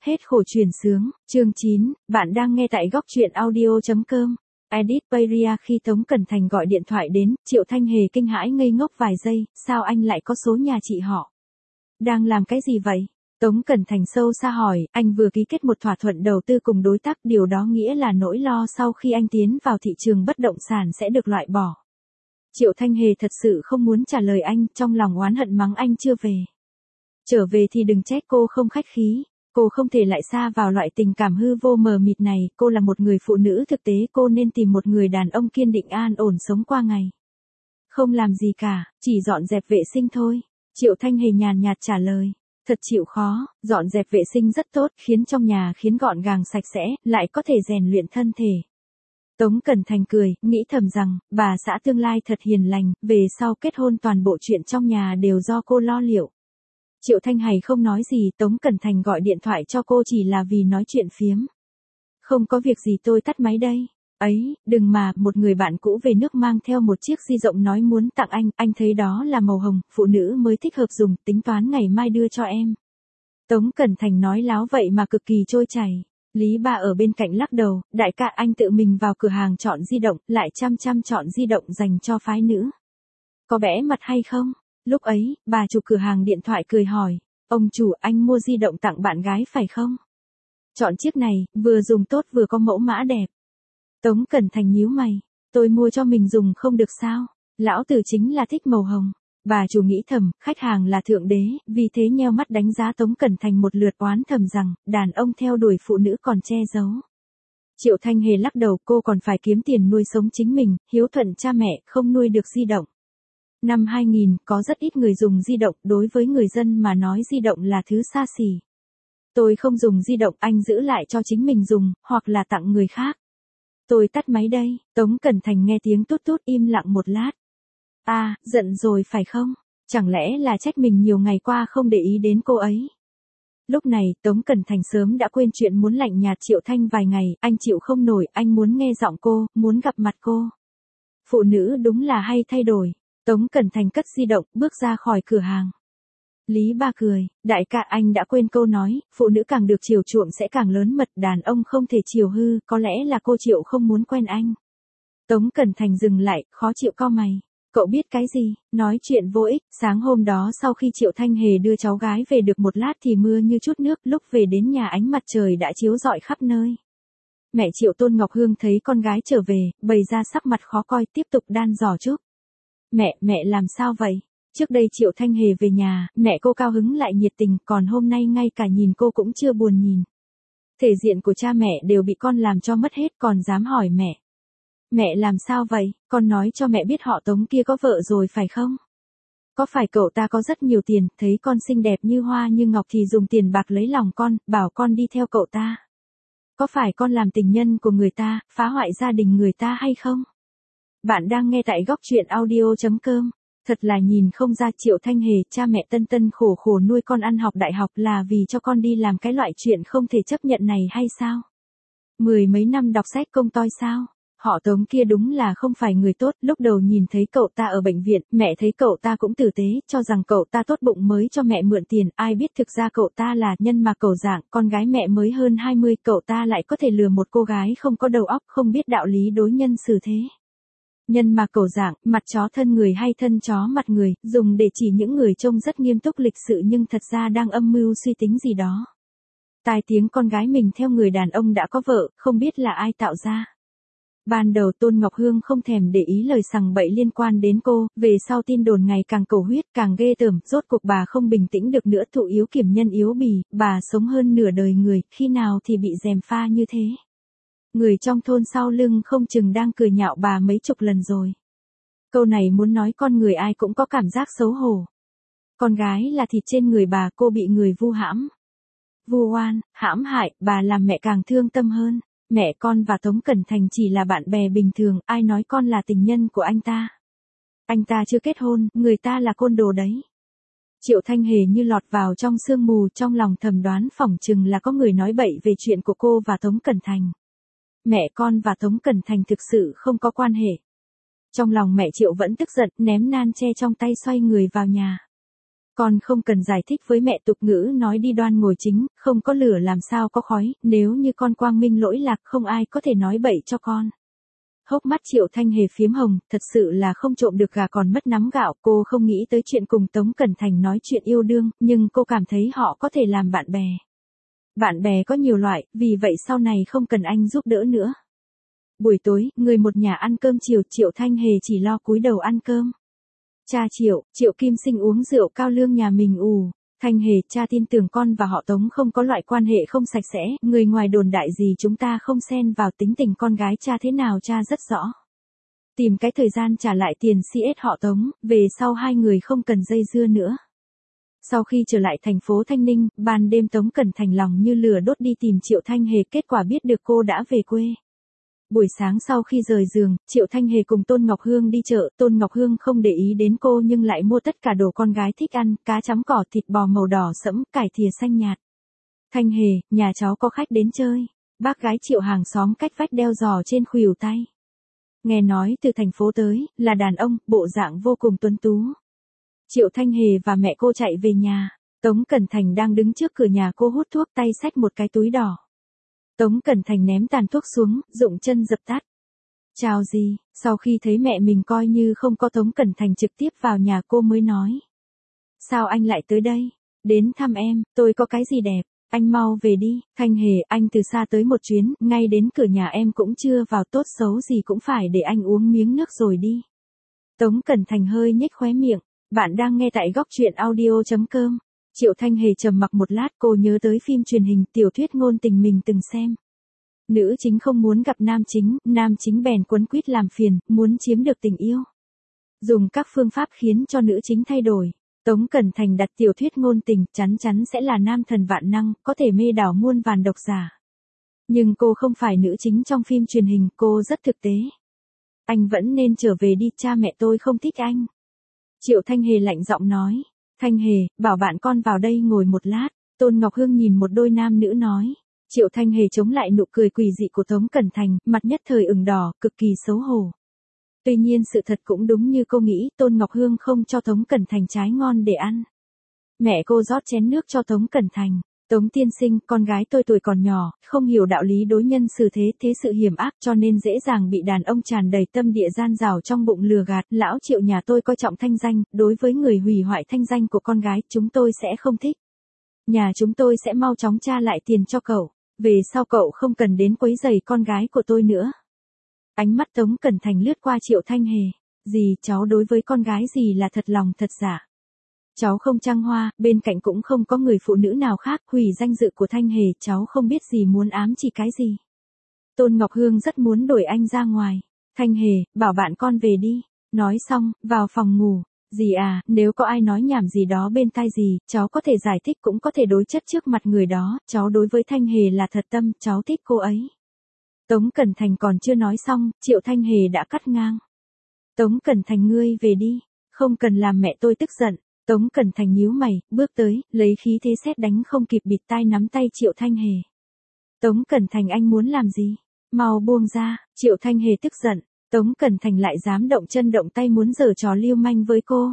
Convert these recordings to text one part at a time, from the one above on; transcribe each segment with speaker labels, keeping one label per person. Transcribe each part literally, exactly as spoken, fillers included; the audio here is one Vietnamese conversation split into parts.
Speaker 1: hết khổ truyền sướng, chương chín, bạn đang nghe tại góc truyện audio.com. Edit Pairia. Khi Tống Cẩn Thành gọi điện thoại đến, Triệu Thanh Hề kinh hãi ngây ngốc vài giây, sao anh lại có số nhà chị họ? Đang làm cái gì vậy? Tống Cẩn Thành sâu xa hỏi, anh vừa ký kết một thỏa thuận đầu tư cùng đối tác, điều đó nghĩa là nỗi lo sau khi anh tiến vào thị trường bất động sản sẽ được loại bỏ. Triệu Thanh Hề thật sự không muốn trả lời anh, trong lòng oán hận mắng anh chưa về. Trở về thì đừng trách cô không khách khí, cô không thể lại xa vào loại tình cảm hư vô mờ mịt này, cô là một người phụ nữ thực tế, cô nên tìm một người đàn ông kiên định an ổn sống qua ngày. Không làm gì cả, chỉ dọn dẹp vệ sinh thôi. Triệu Thanh Hề nhàn nhạt trả lời. Thật chịu khó, dọn dẹp vệ sinh rất tốt, khiến trong nhà khiến gọn gàng sạch sẽ, lại có thể rèn luyện thân thể. Tống Cẩn Thành cười, nghĩ thầm rằng, bà xã tương lai thật hiền lành, về sau kết hôn toàn bộ chuyện trong nhà đều do cô lo liệu. Triệu Thanh Hề không nói gì, Tống Cẩn Thành gọi điện thoại cho cô chỉ là vì nói chuyện phiếm. Không có việc gì, tôi tắt máy đây. Ấy, đừng mà, một người bạn cũ về nước mang theo một chiếc di động nói muốn tặng anh, anh thấy đó là màu hồng, phụ nữ mới thích hợp dùng, tính toán ngày mai đưa cho em. Tống Cẩn Thành nói láo vậy mà cực kỳ trôi chảy. Lý Ba ở bên cạnh lắc đầu, đại ca anh tự mình vào cửa hàng chọn di động, lại chăm chăm chọn di động dành cho phái nữ. Có bẽ mặt hay không? Lúc ấy, bà chủ cửa hàng điện thoại cười hỏi, ông chủ anh mua di động tặng bạn gái phải không? Chọn chiếc này, vừa dùng tốt vừa có mẫu mã đẹp. Tống Cẩn Thành nhíu mày, tôi mua cho mình dùng không được sao? Lão tử chính là thích màu hồng. Bà chủ nghĩ thầm, khách hàng là thượng đế, vì thế nheo mắt đánh giá Tống Cẩn Thành một lượt, oán thầm rằng, đàn ông theo đuổi phụ nữ còn che giấu. Triệu Thanh Hề lắc đầu, cô còn phải kiếm tiền nuôi sống chính mình, hiếu thuận cha mẹ, không nuôi được di động. Năm hai nghìn, có rất ít người dùng di động, đối với người dân mà nói di động là thứ xa xỉ. Tôi không dùng di động, anh giữ lại cho chính mình dùng, hoặc là tặng người khác. Tôi tắt máy đây. Tống Cẩn Thành nghe tiếng tút tút im lặng một lát. À, giận rồi phải không? Chẳng lẽ là trách mình nhiều ngày qua không để ý đến cô ấy? Lúc này, Tống Cẩn Thành sớm đã quên chuyện muốn lạnh nhạt Triệu Thanh vài ngày, anh chịu không nổi, anh muốn nghe giọng cô, muốn gặp mặt cô. Phụ nữ đúng là hay thay đổi. Tống Cẩn Thành cất di động, bước ra khỏi cửa hàng. Lý Ba cười, đại ca anh đã quên câu nói, phụ nữ càng được chiều chuộng sẽ càng lớn mật, đàn ông không thể chiều hư, có lẽ là cô Triệu không muốn quen anh. Tống Cẩn Thành dừng lại, khó chịu cau mày. Cậu biết cái gì? Nói chuyện vô ích. Sáng hôm đó sau khi Triệu Thanh Hề đưa cháu gái về được một lát thì mưa như chút nước, lúc về đến nhà ánh mặt trời đã chiếu rọi khắp nơi. Mẹ Triệu Tôn Ngọc Hương thấy con gái trở về, bày ra sắc mặt khó coi, tiếp tục đan giỏ chúc. Mẹ, mẹ làm sao vậy? Trước đây Triệu Thanh Hề về nhà, mẹ cô cao hứng lại nhiệt tình, còn hôm nay ngay cả nhìn cô cũng chưa buồn nhìn. Thể diện của cha mẹ đều bị con làm cho mất hết, còn dám hỏi mẹ. Mẹ làm sao vậy? Con nói cho mẹ biết họ Tống kia có vợ rồi phải không? Có phải cậu ta có rất nhiều tiền, thấy con xinh đẹp như hoa như ngọc thì dùng tiền bạc lấy lòng con, bảo con đi theo cậu ta? Có phải con làm tình nhân của người ta, phá hoại gia đình người ta hay không? Bạn đang nghe tại góc truyện audio.com. Thật là nhìn không ra Triệu Thanh Hề, cha mẹ tân tân khổ khổ nuôi con ăn học đại học là vì cho con đi làm cái loại chuyện không thể chấp nhận này hay sao? Mười mấy năm đọc sách công toi sao? Họ Tống kia đúng là không phải người tốt, lúc đầu nhìn thấy cậu ta ở bệnh viện, mẹ thấy cậu ta cũng tử tế, cho rằng cậu ta tốt bụng mới cho mẹ mượn tiền, ai biết thực ra cậu ta là nhân mà cẩu dạng, con gái mẹ mới hơn hai mươi, cậu ta lại có thể lừa một cô gái không có đầu óc, không biết đạo lý đối nhân xử thế. Nhân mà cẩu dạng, mặt chó thân người hay thân chó mặt người, dùng để chỉ những người trông rất nghiêm túc lịch sự nhưng thật ra đang âm mưu suy tính gì đó. Tai tiếng con gái mình theo người đàn ông đã có vợ, không biết là ai tạo ra. Ban đầu Tôn Ngọc Hương không thèm để ý lời sằng bậy liên quan đến cô, về sau tin đồn ngày càng cầu huyết, càng ghê tởm, rốt cuộc bà không bình tĩnh được nữa, thụ yếu kiểm nhân yếu bì, bà sống hơn nửa đời người, khi nào thì bị gièm pha như thế. Người trong thôn sau lưng không chừng đang cười nhạo bà mấy chục lần rồi. Câu này muốn nói con người ai cũng có cảm giác xấu hổ. Con gái là thịt trên người bà, cô bị người vu hãm. Vu oan, hãm hại, bà làm mẹ càng thương tâm hơn. Mẹ con và Tống Cẩn Thành chỉ là bạn bè bình thường, ai nói con là tình nhân của anh ta. Anh ta chưa kết hôn, người ta là côn đồ đấy. Triệu Thanh Hề như lọt vào trong sương mù, trong lòng thầm đoán phỏng chừng là có người nói bậy về chuyện của cô và Tống Cẩn Thành. Mẹ con và Tống Cẩn Thành thực sự không có quan hệ. Trong lòng mẹ Triệu vẫn tức giận, ném nan che trong tay xoay người vào nhà. Con không cần giải thích với mẹ, tục ngữ nói đi đoan ngồi chính, không có lửa làm sao có khói, nếu như con quang minh lỗi lạc không ai có thể nói bậy cho con. Hốc mắt Triệu Thanh Hề phiếm hồng, thật sự là không trộm được gà còn mất nắm gạo, cô không nghĩ tới chuyện cùng Tống Cẩn Thành nói chuyện yêu đương, nhưng cô cảm thấy họ có thể làm bạn bè. Bạn bè có nhiều loại, vì vậy sau này không cần anh giúp đỡ nữa. Buổi tối, người một nhà ăn cơm chiều, Triệu Thanh Hề chỉ lo cúi đầu ăn cơm. Cha Triệu, Triệu Kim Sinh uống rượu cao lương nhà mình ù. Thanh Hề, cha tin tưởng con và họ Tống không có loại quan hệ không sạch sẽ, người ngoài đồn đại gì chúng ta không xen vào, tính tình con gái cha thế nào cha rất rõ. Tìm cái thời gian trả lại tiền xê ét họ Tống, về sau hai người không cần dây dưa nữa. Sau khi trở lại thành phố Thanh Ninh, ban đêm Tống Cẩn Thành lòng như lửa đốt đi tìm Triệu Thanh Hề, kết quả biết được cô đã về quê. Buổi sáng sau khi rời giường, Triệu Thanh Hề cùng Tôn Ngọc Hương đi chợ, Tôn Ngọc Hương không để ý đến cô nhưng lại mua tất cả đồ con gái thích ăn, cá chấm cỏ, thịt bò màu đỏ sẫm, cải thìa xanh nhạt. Thanh Hề, nhà cháu có khách đến chơi. Bác gái Triệu hàng xóm cách vách đeo giò trên khuỷu tay. Nghe nói từ thành phố tới, là đàn ông, bộ dạng vô cùng tuấn tú. Triệu Thanh Hề và mẹ cô chạy về nhà. Tống Cẩn Thành đang đứng trước cửa nhà cô hút thuốc, tay xách một cái túi đỏ. Tống Cẩn Thành ném tàn thuốc xuống, dụng chân dập tắt. Chào gì, sau khi thấy mẹ mình coi như không có, Tống Cẩn Thành trực tiếp vào nhà cô mới nói. Sao anh lại tới đây? Đến thăm em, tôi có cái gì đẹp, anh mau về đi. Thanh Hề, anh từ xa tới một chuyến, ngay đến cửa nhà em cũng chưa vào, tốt xấu gì cũng phải để anh uống miếng nước rồi đi. Tống Cẩn Thành hơi nhếch khóe miệng, bạn đang nghe tại góc truyện audio chấm com. Triệu Thanh Hề trầm mặc một lát, cô nhớ tới phim truyền hình, tiểu thuyết ngôn tình mình từng xem. Nữ chính không muốn gặp nam chính, nam chính bèn quấn quýt làm phiền, muốn chiếm được tình yêu. Dùng các phương pháp khiến cho nữ chính thay đổi. Tống Cẩn Thành đặt tiểu thuyết ngôn tình, chắn chắn sẽ là nam thần vạn năng, có thể mê đảo muôn vàn độc giả. Nhưng cô không phải nữ chính trong phim truyền hình, cô rất thực tế. Anh vẫn nên trở về đi, cha mẹ tôi không thích anh. Triệu Thanh Hề lạnh giọng nói. Thanh Hề, bảo bạn con vào đây ngồi một lát. Tôn Ngọc Hương nhìn một đôi nam nữ nói. Triệu Thanh Hề chống lại nụ cười quỷ dị của Tống Cẩn Thành, mặt nhất thời ửng đỏ, cực kỳ xấu hổ. Tuy nhiên sự thật cũng đúng như cô nghĩ, Tôn Ngọc Hương không cho Tống Cẩn Thành trái ngon để ăn. Mẹ cô rót chén nước cho Tống Cẩn Thành. Tống tiên sinh, con gái tôi tuổi còn nhỏ, không hiểu đạo lý đối nhân xử thế, thế sự hiểm ác cho nên dễ dàng bị đàn ông tràn đầy tâm địa gian dảo trong bụng lừa gạt. Lão Triệu nhà tôi coi trọng thanh danh, đối với người hủy hoại thanh danh của con gái, chúng tôi sẽ không thích. Nhà chúng tôi sẽ mau chóng tra lại tiền cho cậu, về sau cậu không cần đến quấy rầy con gái của tôi nữa. Ánh mắt Tống Cẩn Thành lướt qua Triệu Thanh Hề. Dì, cháu đối với con gái dì là thật lòng thật giả. Cháu không trăng hoa, bên cạnh cũng không có người phụ nữ nào khác, hủy danh dự của Thanh Hề, cháu không biết gì muốn ám chỉ cái gì. Tôn Ngọc Hương rất muốn đuổi anh ra ngoài. Thanh Hề, bảo bạn con về đi. Nói xong, vào phòng ngủ. Dì à, nếu có ai nói nhảm gì đó bên tai dì, cháu có thể giải thích cũng có thể đối chất trước mặt người đó, cháu đối với Thanh Hề là thật tâm, cháu thích cô ấy. Tống Cẩn Thành còn chưa nói xong, Triệu Thanh Hề đã cắt ngang. Tống Cẩn Thành ngươi về đi, không cần làm mẹ tôi tức giận. Tống Cẩn Thành nhíu mày, bước tới, lấy khí thế sét đánh không kịp bịt tai nắm tay Triệu Thanh Hề. Tống Cẩn Thành anh muốn làm gì? Mau buông ra, Triệu Thanh Hề tức giận. Tống Cẩn Thành lại dám động chân động tay muốn giở trò lưu manh với cô.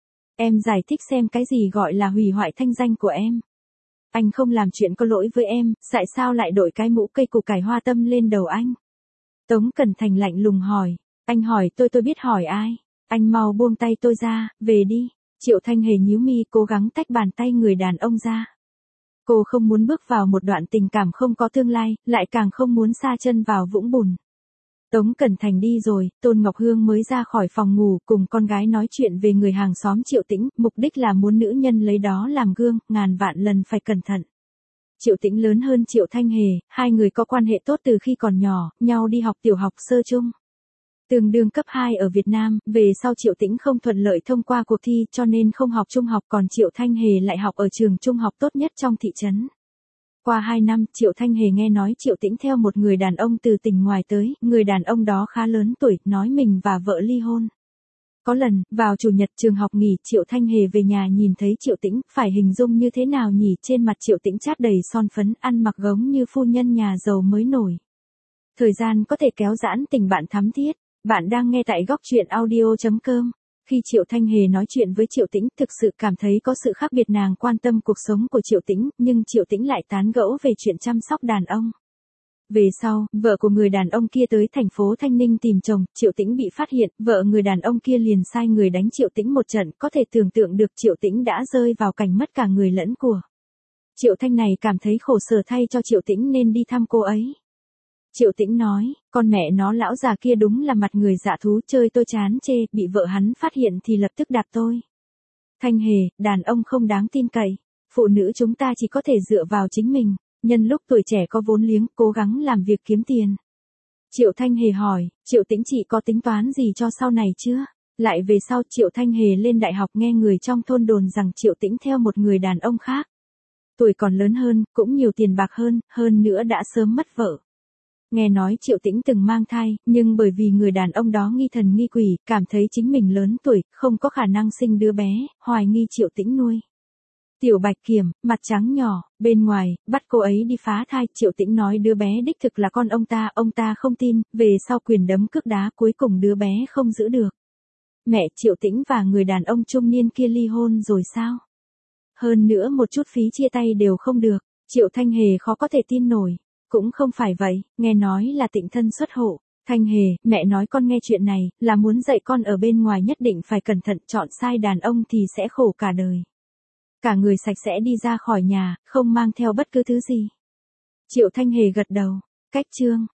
Speaker 1: Em giải thích xem cái gì gọi là hủy hoại thanh danh của em. Anh không làm chuyện có lỗi với em, tại sao lại đội cái mũ cây củ cải hoa tâm lên đầu anh? Tống Cẩn Thành lạnh lùng hỏi. Anh hỏi tôi tôi biết hỏi ai. Anh mau buông tay tôi ra, về đi. Triệu Thanh Hề nhíu mi, cố gắng tách bàn tay người đàn ông ra. Cô không muốn bước vào một đoạn tình cảm không có tương lai, lại càng không muốn sa chân vào vũng bùn. Tống Cẩn Thành đi rồi, Tôn Ngọc Hương mới ra khỏi phòng ngủ cùng con gái nói chuyện về người hàng xóm Triệu Tĩnh, mục đích là muốn nữ nhân lấy đó làm gương, ngàn vạn lần phải cẩn thận. Triệu Tĩnh lớn hơn Triệu Thanh Hề, hai người có quan hệ tốt từ khi còn nhỏ, nhau đi học tiểu học sơ chung. Tương đương cấp hai ở Việt Nam, về sau Triệu Tĩnh không thuận lợi thông qua cuộc thi cho nên không học trung học, còn Triệu Thanh Hề lại học ở trường trung học tốt nhất trong thị trấn. Qua hai năm, Triệu Thanh Hề nghe nói Triệu Tĩnh theo một người đàn ông từ tỉnh ngoài tới, người đàn ông đó khá lớn tuổi, nói mình và vợ ly hôn. Có lần, vào chủ nhật trường học nghỉ, Triệu Thanh Hề về nhà nhìn thấy Triệu Tĩnh, phải hình dung như thế nào nhỉ, trên mặt Triệu Tĩnh chát đầy son phấn, ăn mặc giống như phu nhân nhà giàu mới nổi. Thời gian có thể kéo giãn tình bạn thắm thiết. Bạn đang nghe tại góc truyện audio chấm com. Khi Triệu Thanh Hề nói chuyện với Triệu Tĩnh, thực sự cảm thấy có sự khác biệt, nàng quan tâm cuộc sống của Triệu Tĩnh, nhưng Triệu Tĩnh lại tán gẫu về chuyện chăm sóc đàn ông. Về sau, vợ của người đàn ông kia tới thành phố Thanh Ninh tìm chồng, Triệu Tĩnh bị phát hiện, vợ người đàn ông kia liền sai người đánh Triệu Tĩnh một trận, có thể tưởng tượng được Triệu Tĩnh đã rơi vào cảnh mất cả người lẫn của. Triệu Thanh này cảm thấy khổ sở thay cho Triệu Tĩnh nên đi thăm cô ấy. Triệu Tĩnh nói, con mẹ nó lão già kia đúng là mặt người dạ thú, chơi tôi chán chê, bị vợ hắn phát hiện thì lập tức đạp tôi. Thanh Hề, đàn ông không đáng tin cậy, phụ nữ chúng ta chỉ có thể dựa vào chính mình, nhân lúc tuổi trẻ có vốn liếng, cố gắng làm việc kiếm tiền. Triệu Thanh Hề hỏi, Triệu Tĩnh chị có tính toán gì cho sau này chưa? Lại về sau Triệu Thanh Hề lên đại học nghe người trong thôn đồn rằng Triệu Tĩnh theo một người đàn ông khác. Tuổi còn lớn hơn, cũng nhiều tiền bạc hơn, hơn nữa đã sớm mất vợ. Nghe nói Triệu Tĩnh từng mang thai, nhưng bởi vì người đàn ông đó nghi thần nghi quỷ, cảm thấy chính mình lớn tuổi, không có khả năng sinh đứa bé, hoài nghi Triệu Tĩnh nuôi. Tiểu Bạch Kiểm, mặt trắng nhỏ, bên ngoài, bắt cô ấy đi phá thai, Triệu Tĩnh nói đứa bé đích thực là con ông ta, ông ta không tin, về sau quyền đấm cước đá, cuối cùng đứa bé không giữ được. Mẹ Triệu Tĩnh và người đàn ông trung niên kia ly hôn rồi sao? Hơn nữa một chút phí chia tay đều không được, Triệu Thanh Hề khó có thể tin nổi. Cũng không phải vậy, nghe nói là Tịnh thân xuất hộ. Thanh Hề, mẹ nói con nghe chuyện này, là muốn dạy con ở bên ngoài nhất định phải cẩn thận, chọn sai đàn ông thì sẽ khổ cả đời. Cả người sạch sẽ đi ra khỏi nhà, không mang theo bất cứ thứ gì. Triệu Thanh Hề gật đầu, cách chương.